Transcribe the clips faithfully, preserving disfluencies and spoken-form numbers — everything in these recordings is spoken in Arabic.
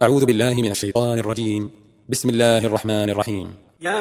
أعوذ بالله من الشيطان الرجيم. بسم الله الرحمن الرحيم.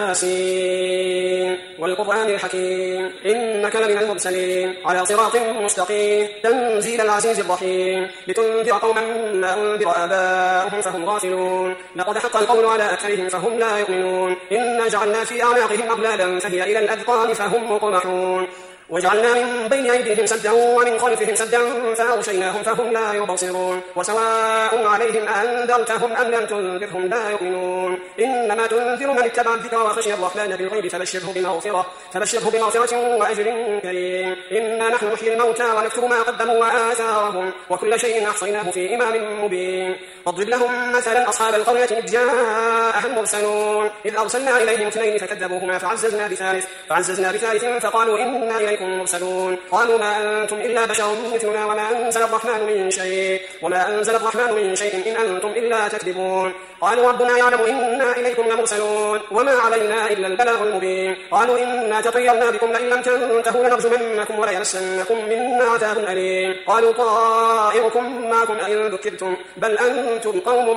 ياسين والقرآن الحكيم إنك لمن المرسلين على صراط مستقيم تنزيل العزيز الرحيم لتنذر قوما ما أنذر آباؤهم فهم غافلون لقد حق القول على أكثرهم فهم لا يؤمنون إنا جعلنا في أعناقهم أغلالا فهي إلى الأذقان فهم مقمحون وجعلنا من بين أيديهم سدا ومن خلفهم سدا فأغشيناهم فهم لا يبصرون وسواء عليهم أنذرتهم أم لم تنذرهم لا يؤمنون إنما تنذر من اتبع الذكر وخشي الرحمن بالغيب فبشره بمغفرة فبشره بمغفرة وأجر كريم إنا نحن نحيي الموتى ونكتب ما قدموا وآثارهم وكل شيء أحصيناه في إمام مبين واضرب لهم مثلا أصحاب القرية إذ جاءها المرسلون إذ أرسلنا إليهم اثنين فكذبوهما فعززنا بثالث فعززنا بثالث فقالوا إنا إليكم مرسلون قالوا ما أنتم إلا بشر مثلنا وما أنزل الرحمن من شيء وما أنزل الرحمن من شيء إن أنتم إلا تكذبون قالوا ربنا يعلم إنا إليكم لمرسلون وما علينا إلا البلاغ المبين قالوا إنا تطيرنا بكم لئن لم تنتهوا لنرجمنكم وليمسنكم منا عذاب أليم قالوا طائركم معكم أئن ذكرتم بل أنتم قوم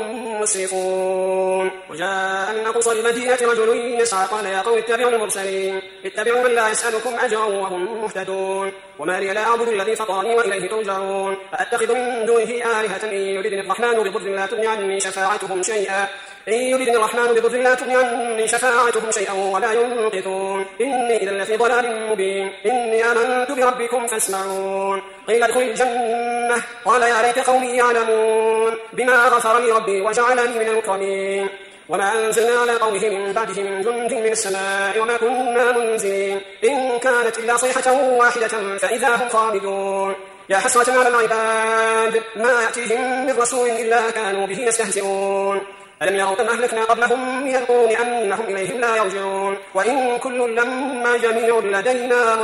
مسرفون وجاء من أقصى المدينة رجل يسعى قال يا قوم اتبعوا المرسلين اتبعوا من لا يسألكم أجرا وهم مهتدون وما لي لا أعبد الذي فطرني وإليه ترجعون أأتخذ من دونه آلهة إن يردني الرحمن بضر لا تغني عني شفاعتهم شيئا إن يردني الرحمن بضر لا تغني عني شفاعتهم شيئا ولا ينقذون إني إذا لفي ضلال مبين إني آمنت بربكم فاسمعون قيل ادخل الجنة قال يا ليت قومي يعلمون بما غفر لي ربي وجعلني من المكرمين وما أنزلنا على قومه من بعده من جند من السماء وما كنا منزلين إن كانت إلا صيحة واحدة فإذا هم خامدون يا حسرة على العباد ما يأتيهم من رسول إلا كانوا به يستهزئون ألم يروا كم أهلكنا قبلهم من القرون أنهم إليهم لا يرجعون وإن كل لما جميع لدينا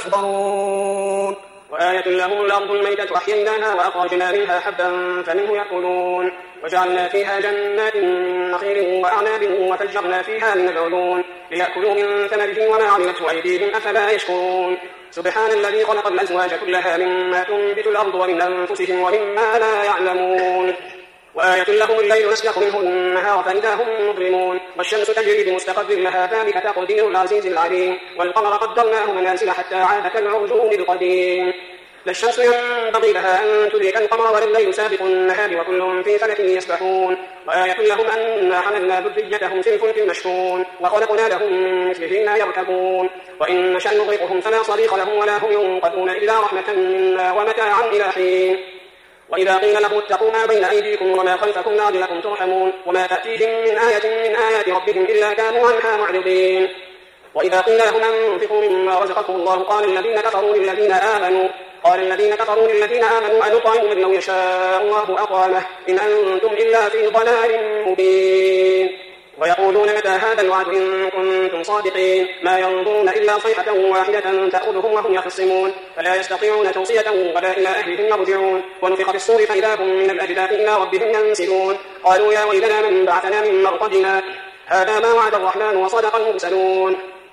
محضرون وآية لهم الأرض الميتة أحييناها وأخرجنا منها حبا فمنه يأكلون وجعلنا فيها جنات من نخيل وأعناب وفجرنا فيها من العيون ليأكلوا من ثمره وما عملته أيديهم أفلا يشكرون سبحان الذي خلق الأزواج كلها مما تنبت الأرض ومن أنفسهم ومما لا يعلمون وآية لهم الليل نسلخ منه النهار فإذا هم مظلمون والشمس تجري بمستقر لها ذلك تقدير العزيز العليم والقمر قدرناه منازل حتى عاد كالعرجون القديم لا الشمس ينبغي لها أن تدرك القمر ولا الليل سابق النهار وكل في فلك يسبحون وآية لهم أنا حملنا ذريتهم في الفلك المشحون وخلقنا لهم من مثله لا يركبون وإن نشأ نغرقهم فلا صريخ لهم ولا هم ينقذون إلا رحمة منا ومتاعا إلى حين وإذا قيل لهم اتقوا ما بين أيديكم وما خلفكم لعلكم ترحمون وما تأتيهم من آية من آيات ربهم إلا كانوا عنها معرضين وإذا قيل لهم أنفقوا مما رزقكم الله قال الذين كفروا للذين آمنوا قال الذين كفروا للذين آمنوا أنطعم من لو يشاء الله أطعمه إن أنتم إلا في ضلال مبين ويقولون متى هذا الوعد إن كنتم صادقين ما ينظرون إلا صيحة واحدة تأخذهم وهم يخصمون فلا يستطيعون توصية ولا إلى أهلهم يرجعون ونفخ في الصور فإذا هم من الأجداث إلى ربهم ينسلون قالوا يا ويلنا من بعثنا من مرقدنا هذا ما وعد الرحمن وصدق المرسلون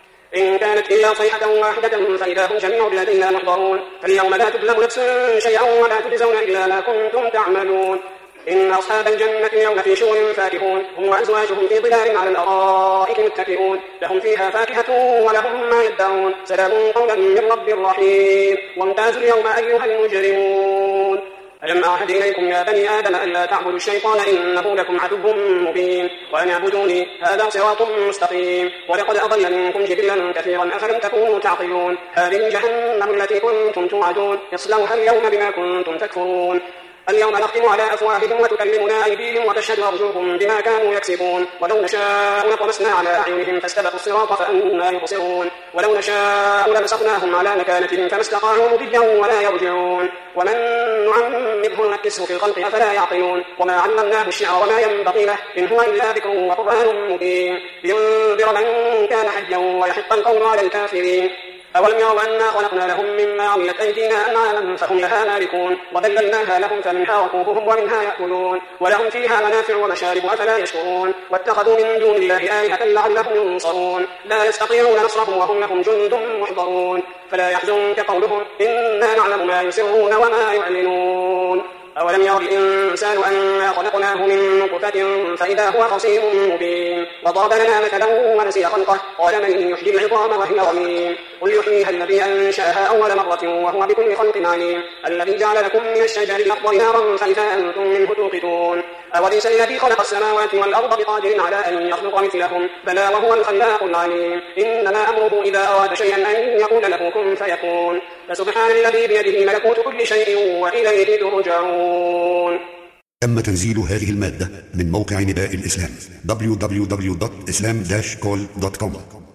إن كانت إلا صيحة واحدة فإذا هم جميع لدينا محضرون فاليوم لا تظلم نفس شيئا ولا تجزون إلا ما كنتم تعملون إن أصحاب الجنة اليوم في شغل فاكهون هم وأزواجهم في ظلال على الأرائك متكئون لهم فيها فاكهة ولهم ما يدعون سلام قولا من رب رحيم وامتازوا اليوم أيها المجرمون ألم أعهد إليكم يا بني آدم ألا تعبدوا الشيطان إنه لكم عدو مبين وأن اعبدوني هذا صراط مستقيم ولقد أضل منكم جبلا كثيرا أفلم تكونوا تعقلون هذه جهنم التي كنتم توعدون اصلوها اليوم بما كنتم تكفرون اليوم نختم على أفواههم وتكلمنا أيديهم وتشهد أرجلهم بما كانوا يكسبون ولو نشاء لطمسنا على أعينهم فاستبقوا الصراط فأنى يبصرون ولو نشاء لمسخناهم على مكانتهم فما استطاعوا مضيا ولا يرجعون ومن نعمره نكسه في الخلق أفلا يعقلون وما علمناه الشعر وما ينبغي له إن هو إلا ذكر وقرآن مبين لينذر من كان حيا ويحق القول على الكافرين أولم يروا أنا خلقنا لهم مما عملت أيدينا أنعاما فهم لها مالكون وذللناها لهم فمنها ركوبهم ومنها يأكلون ولهم فيها منافع ومشارب أفلا يشكرون واتخذوا من دون الله آلهة لعلهم ينصرون لا يستطيعون نصرهم وهم لهم جند محضرون فلا يحزنك قولهم إنا نعلم ما يسرون وما يعلنون أولم ير الإنسان أنا خلقناه من نطفة فإذا هو خصيم مبين وضرب لنا مثلا ونسي خلقه قال من يحيي العظام وهي رميم قل يحييها الذي أنشأها أول مرة وهو بكل خلق عليم الذي جعل لكم من الشجر الأخضر نارا فإذا أنتم منه توقدون أوليس الذي خلق السماوات والأرض بقادر على أن يخلق مثلهم بلى وهو الخلاق العليم إنما أمره إذا أراد شيئا أن يقول له كن فيكون فسبحان الذي بيده ملكوت كل شيء وإليه ترجعون. تم تنزيل هذه المادة من موقع نداء الإسلام دبليو دبليو دبليو دوت إسلام داش كول دوت كوم.